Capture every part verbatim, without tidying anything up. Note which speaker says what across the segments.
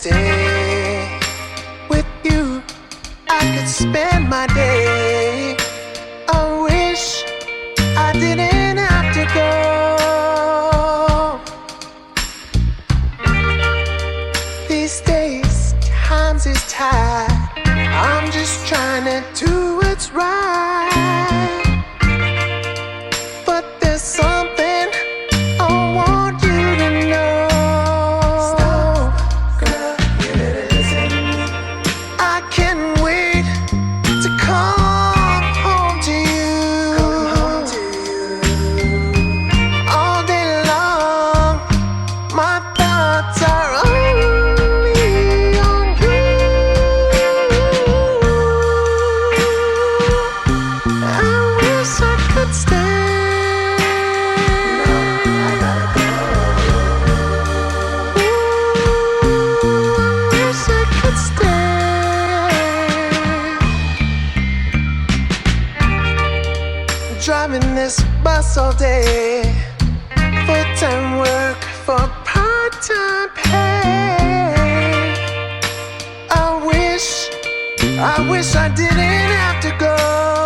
Speaker 1: stay with you. I could spend my day. I wish I didn't have to go. These days, times is tight. I'm just trying to do what's right. But there's something I want you to know. Stop, girl, you better listen. I can't wait to come home to you. Come home to you. All day long, my thoughts are only on you. I wish I could stay. Driving this bus all day, full-time work for part-time pay. I wish, I wish I didn't have to go.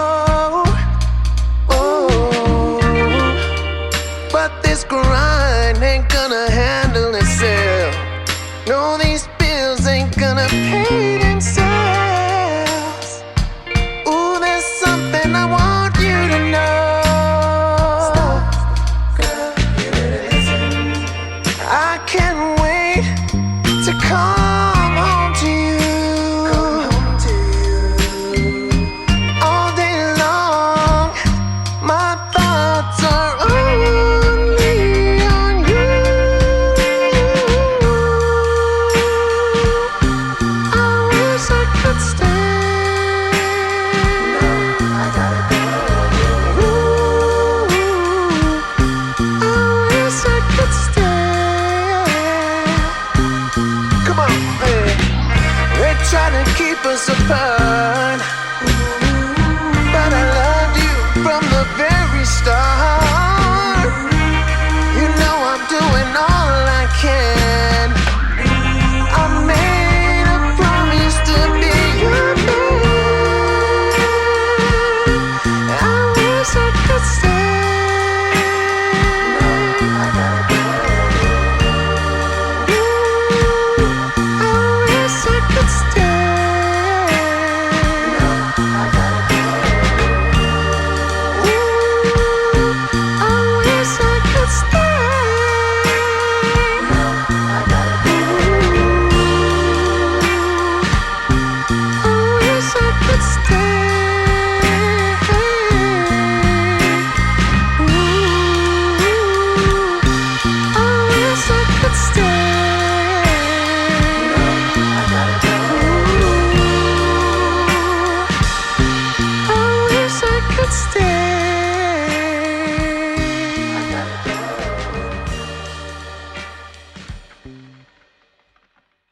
Speaker 1: Oh, but this grind ain't gonna handle itself. No, these bills ain't gonna pay themselves. Ooh, there's something I want you to know. I can't wait to come home to you. Come home to you. All day long, my thoughts are only on you. I wish I could stay. No, I gotta go. Ooh, I wish I could stay. Come on, hey. They try to keep us apart, but I loved you from the very start. You know I'm doing all I can. I made a promise to be your man. I wish I could stay. No, I gotta go. I wish I could stay. No, I gotta go. Ooh, I wish I could stay. No, I gotta go. I wish I could stay. Ooh, I wish I could stay. No, I gotta go. I wish I could stay.